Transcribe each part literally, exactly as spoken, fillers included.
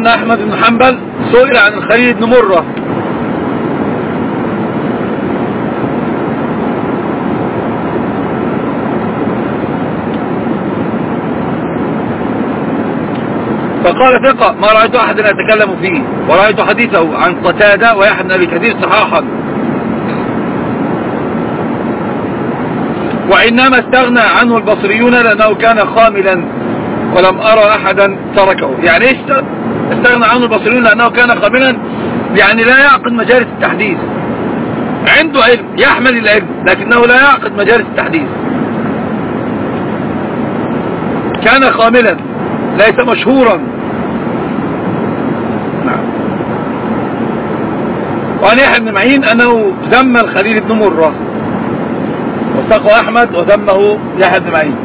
أحمد بن حنبل سئل عن الخليل بن مرة فقال ثقة ما رأيت أحد يتكلم فيه، ورأيت حديثه عن قتادة ويحيى بن أبي كثير صحاحا، وإنما استغنى عنه البصريون لأنه كان خاملا ولم أرى أحدا تركه. يعني إيش استغنى عنه البصريون؟ لأنه كان خاملا، يعني لا يعقد مجالس التحديث، عنده علم يحمل العلم لكنه لا يعقد مجالس التحديث، كان خاملا ليس مشهورا. وعن يحيى بن معين أنه ذم الخليل بن مرة، وثقه أحمد وذمه يحيى بن معين.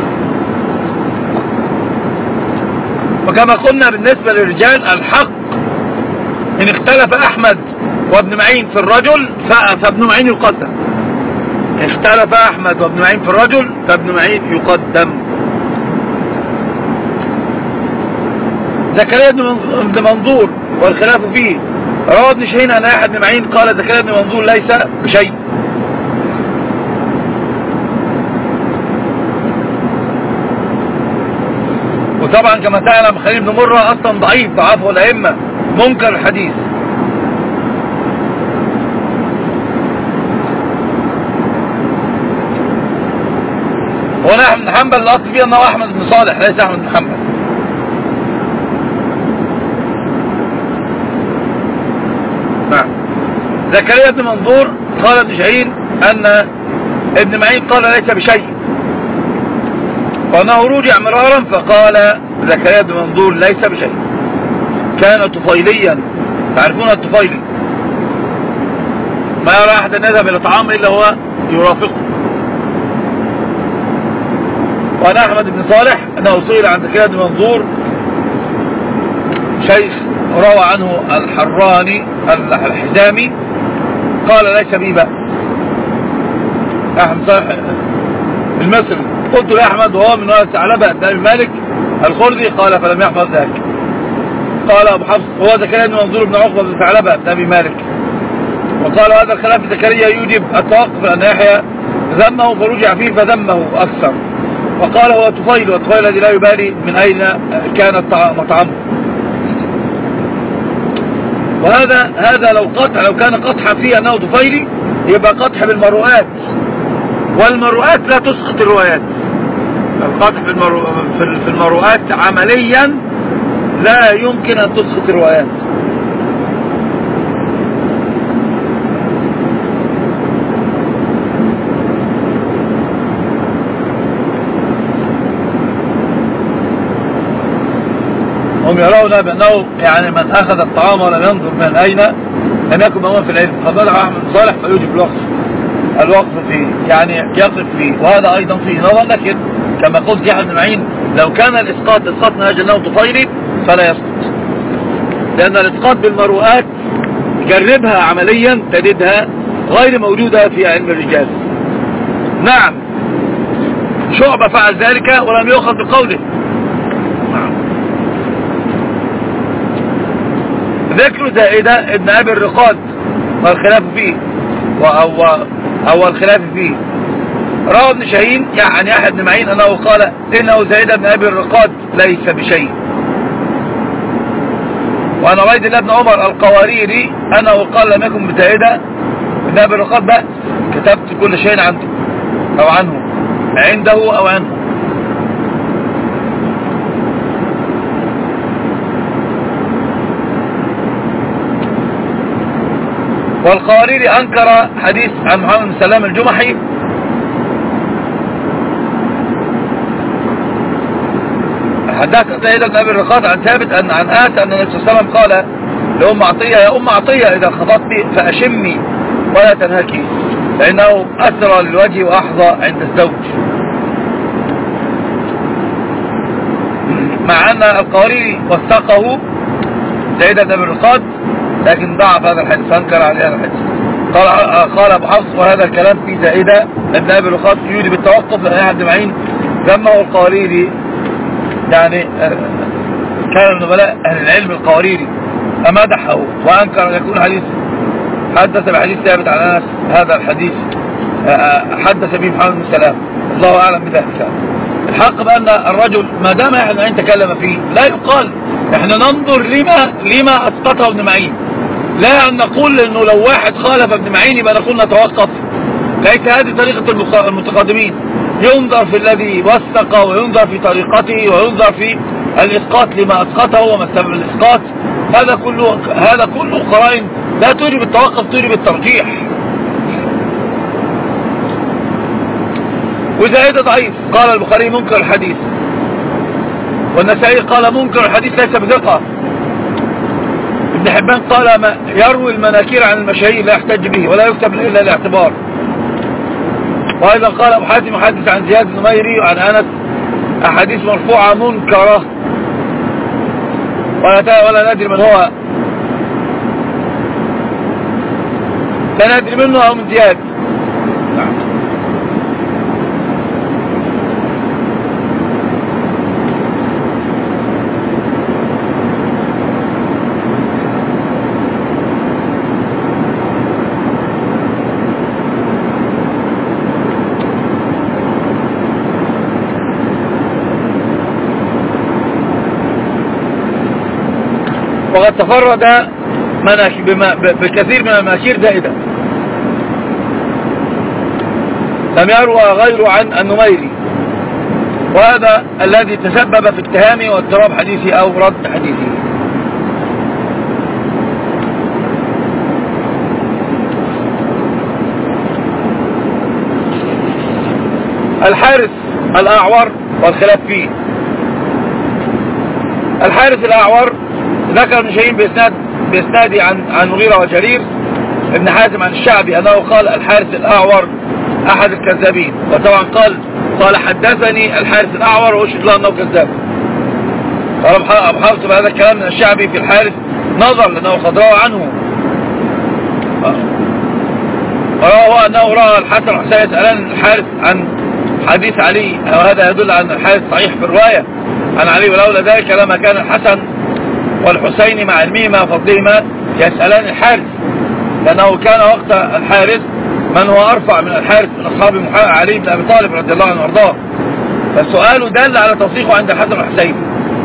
وكما قلنا بالنسبة للرجال الحق إن اختلف أحمد وابن معين في الرجل فابن معين يقدم، اختلف أحمد وابن معين في الرجل فابن معين يقدم. زكريا بن منظور والخلاف فيه، روى ابن شهين أن يحيى بن معين قال زكريا بن منظور ليس بشيء. وطبعا كما تعلم خليل بن مرة أصلا ضعيف ضعفه الأئمة منكر الحديث. هنا أحمد بن حنبل الأصل فيه أنه أحمد بن صالح ليس أحمد بن حنبل. نعم. زكريا بن منظور قال ابن شهين أن ابن معين قال ليس بشيء، وأنه رجع مرارا فقال زكريا بن منظور ليس بشيء، كان طفيليا، تعرفون الطفيلي ما يرى أحد يذهب إلى طعام إلا هو يرافقه. وأن أحمد بن صالح أنه سئل عن زكريا بن منظور شيخ روى عنه الحراني الحزامي قال ليس بي بأس. أحمد صالح المصري قلت لأحمد وهو من واسع ثعلبة بن أبي مالك الخردي قال فلم يحفظ ذلك. قال أبو حفص هو زكريا بن منظور بن عقبة بن ثعلبة بن أبي مالك. وقال هذا الخلاف زكريا يوجب التوقف أن يحيى ذمه فرجع فيه فذمه أكثر. وقال هو طفيل، والطفيل الذي لا يبالي من أين كان مطعمه. وهذا هذا لو قطع لو كان قطحا فيه أنه طفيلي يبقى قطح بالمروءات، والمروءات لا تسقط الروايات. القطح في المروءات عمليا لا يمكن أن تسقط الروايات. هم يرون بأنه يعني من أخذ الطعام ولم ينظر من أين لم يكن مأمون في العلم. فبدأ أحمد صالح فيوجب الوقف الوقف فيه، يعني يقف فيه، وهذا أيضا فيه نظر. لكن كما قلت يحيى بن معين لو كان الإسقاط إسقاط من أجل أنه طفيلي فلا يسقط، لأن الإسقاط بالمروءات جربها عمليا تجدها غير موجودة في علم الرجال. نعم شعبة فعل ذلك ولم يؤخذ بقوله. ذكر زائدة ابن أبي الرقاد والخلاف فيه أو, أو الخلاف فيه، روى ابن شهين يعني يحيى بن معين أنه قال إنه زائدة ابن أبي الرقاد ليس بشيء. وأنا عبيد الله بن عمر القواريري أنه قال لم يكن بزائدة ابن أبي الرقاد بأس، كتبت كل شيء عنده أو عنه عنده أو عنه. والقواريري أنكر حديث عن محمد بن سلام الجمحي حدث زيد بن أبي الرقاد عن ثابت أن عن آت أن النبي صلى الله عليه وسلم قال لأم عطية يا أم عطية إذا خضبت فأشمي ولا تنهكي فإنه أسرى للوجه وأحظى عند الزوج. مع أن القواريري وثقه زيد بن أبي الرقاد لكن ضعف هذا الحديث، أنكر عليه هذا الحديث. قال قال أبو حفص وهذا الكلام في زائدة ابن أبي الرقاد يوجب التوقف لأن يحيى بن معين ذمه القواريري يعني كان من نبلاء أهل العلم القواريري فمدحه وأنكر أن يكون حديث حدث بحديث ثابت عن أنس. هذا الحديث حدث به محمد بن سلام، الله أعلم بذلك. الحق بأن الرجل ما دام احنا تكلم فيه لا يقال احنا ننظر لما لما أسقطه ابن معين، لا أن نقول انه لو واحد خالف ابن معين يبقى نقول نتوقف. ليس هذه طريقة المتقدمين، ينظر في الذي وثق وينظر في طريقته وينظر في الإسقاط لما أسقطه وما سبب الإسقاط. هذا كله هذا كله قرائن لا توجب التوقف، توجب الترجيح. وزائدة ضعيف، قال البخاري منكر الحديث، والنسائي قال منكر الحديث ليس بثقة. ابن حبان قال ما يروي المناكير عن المشاهير لا يحتج به ولا يكتب إلا الاعتبار. وأيضا قال أبو حاتم محدث عن زياد النميري وعن أنس أحاديث مرفوعة منكرة ولا ندري من هو، لا ندري منه أو من زياد. وقد تفرد بكثير من المناكير زائدة لم يروى غيره عن النميري، وهذا الذي تسبب في اتهامه واضطراب حديثه أو رد حديثه. الحارث الأعور والخلاف فيه. الحارث الأعور ذكر ابن شاهين بإسناد بإسنادي عن عن مغيرة وجرير ابن حازم عن الشعبي أنه قال الحارث الأعور أحد الكذابين، وطبعا قال قال حدثني الحارث الأعور وأشهد له أنه كذاب. قال أبو حفص بهذا الكلام من الشعبي في الحارث نظر لأنه قد روى عنه، وروى أنه رأى الحسن والحسين يسألان الحارث عن حديث علي، وهذا يدل على أن الحارث صحيح في الرواية عن علي، ولولا ذلك لما كان الحسن والحسين مع علمهما وفضلهما يسألان الحارث، لأنه كان وقت الحارث من هو أرفع من الحارث من أصحاب علي بن أبي طالب رضي الله عنه وارضاه، فالسؤال دل على توثيقه عند الحسن والحسين.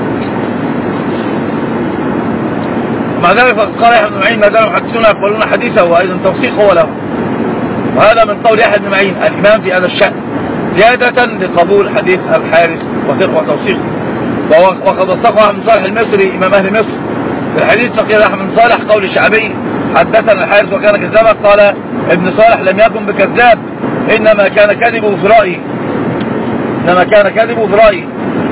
مع ذلك فقد قال يحيى بن معين ما دام محدثون يقبلون حديثه وأيضا توثيقه له، وهذا من قول يحيى بن معين الإمام في هذا الشأن زيادة لقبول حديث الحارث وتوثيقه. وقد وثقه أحمد صالح المصري إمام أهل مصر في الحديث فقيل أحمد صالح قول الشعبي حدثنا الحارث وكان كذابا، قال ابن صالح لم يكن بكذاب إنما كان كذبه في رأيه، إنما كان كذبه في رأيه.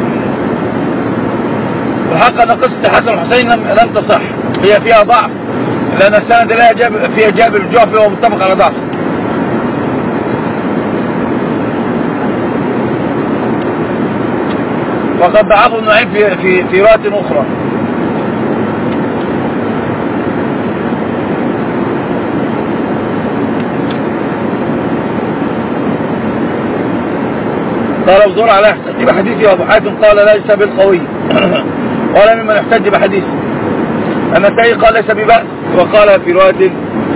الحق أن قصة الحسن والحسين لم تصح، هي فيها ضعف لأن السند لا جاب فيها جابر الجعفي وهو متفق على ضعف. وقد ضعفه ابن معين في في في رواية أخرى. قال وزور على يحتج بحديثه، وابو حاتم قال ليس بالقوي ولا ممن يحتج بحديثه. النسائي قال ليس ببأس، وقال في رواية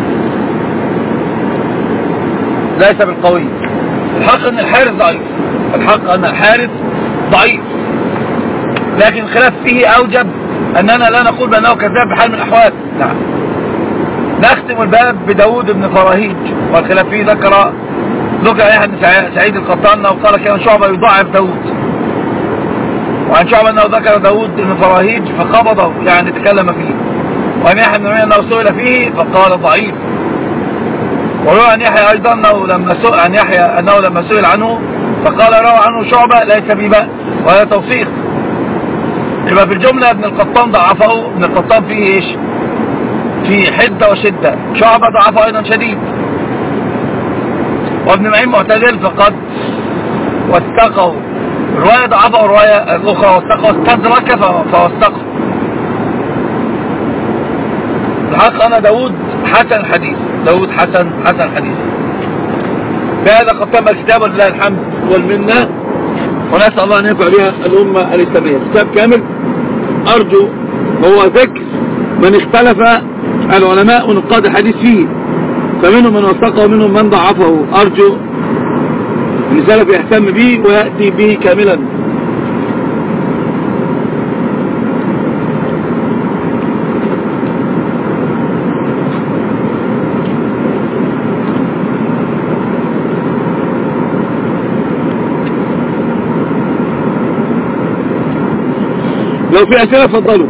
ليس بالقوي. الحق ان الحارث ضعيف، الحق ان الحارث ضعيف، لكن خلاف فيه اوجب اننا لا نقول بانه كذاب بحال من الاحوال. نعم. نختم الباب بداود بن فراهيج، والخلاف فيه ذكر ذكر يحيى بن سعيد القطان وقال كان شعبة يضاعف داود، وعن شعبة انه ذكر داود بن فراهيج فقبضه يعني تكلم فيه، وعن يحيى بن معين انه سئل فيه فقال ضعيف. وروى عن يحيى ايضا انه لما سئل عن يحيى انه لما سئل عنه فقال روى عنه شعبة ليس ببأس، وهذا توثيق. يبقى في الجملة ابن القطان ضعفه، ابن القطان فيه ايش؟ في حدة وشدة. شعبة ضعفه ايضا شديد، وابن معين معتدل فقد وثقه. الرواية ضعفه الرواية الأخرى وثقه، واستدرك فوثقه. الحق أنا داود حسن الحديث، داود حسن حسن الحديث. بهذا قد تم الكتاب ولله الحمد والمنة، ونسأل الله أن ينفع بها الأمة الإسلامية. كتاب كامل أرجو هو ذكر من اختلف العلماء ونقاد الحديث فيه، فمنهم من وثقه ومنهم من ضعفه. أرجو أن السلف يهتم به ويأتي به كاملا. لو في أسئلة فضلوا.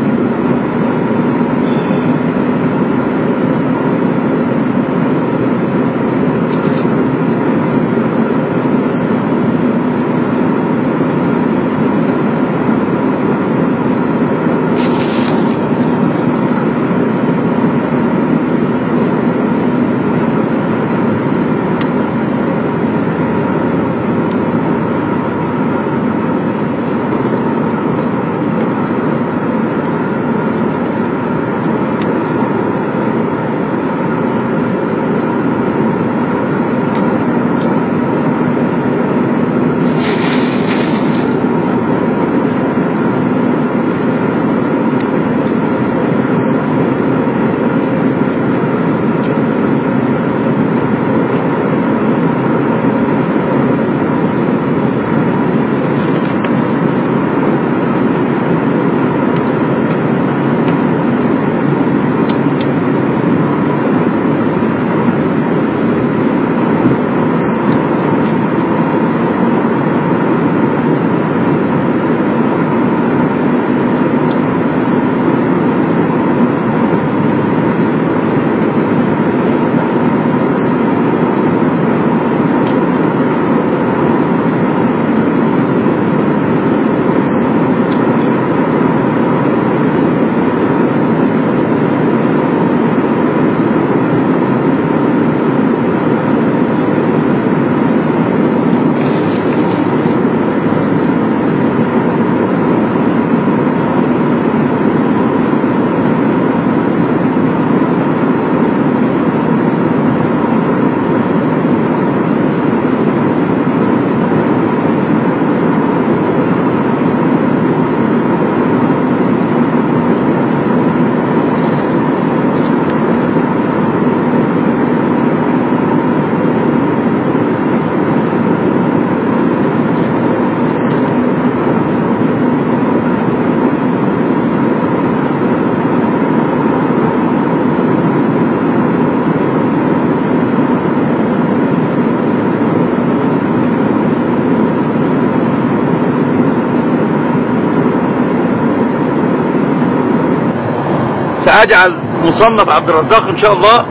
سأجعل مصنف عبد الرزاق ان شاء الله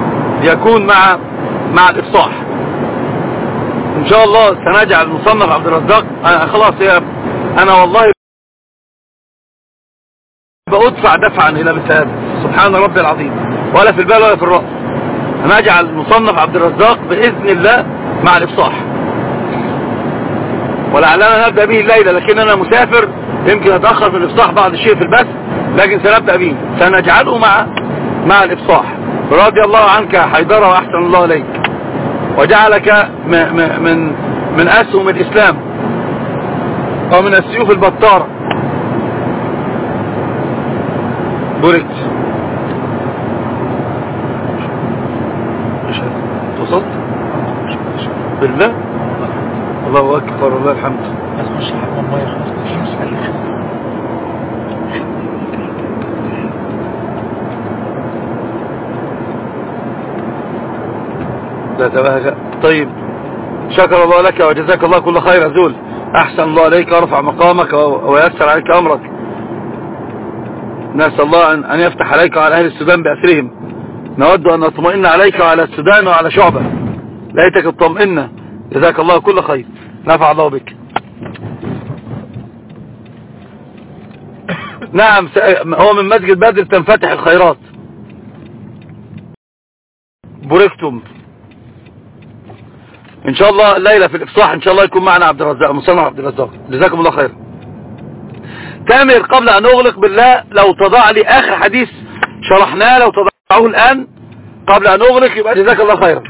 يكون مع مع الافصاح ان شاء الله. سنجعل مصنف عبد الرزاق. أنا خلاص يا انا والله بأدفع دفعا الى مثل هذا، سبحان ربي العظيم، ولا في البال ولا في الرأس. انا اجعل مصنف عبد الرزاق باذن الله مع الافصاح، ولعلنا نبدأ به الليلة، لكن انا مسافر يمكن اتأخر في الافصاح بعض الشيء في البث، لكن سنبدأ به، سنجعله مع مع الافصاح. رضي الله عنك حيدرة واحسن الله اليك، وجعلك من من اسهم الاسلام ومن السيوف البطارة. بوريت وصلت بالله، الله اكبر والله الحمد. لا تبهجأ. طيب، شكر الله لك وجزاك الله كل خير أزول، أحسن الله عليك ورفع مقامك ويسر عليك أمرك. نسأل الله أن يفتح عليك وعلى أهل السودان بأسرهم. نود أن نطمئن عليك وعلى السودان وعلى شعبة، ليتك اطمئن. جزاك الله كل خير، نفع الله بك. نعم، هو من مسجد بدر تنفتح الخيرات. بوركتم ان شاء الله الليلة في الافصاح ان شاء الله يكون معنا عبد الرزاق، مصنف عبد الرزاق. جزاكم الله خير. تامر، قبل ان اغلق بالله لو تضع لي اخر حديث شرحناه، لو تضعه الان قبل ان اغلق يبقى جزاك الله خيرا.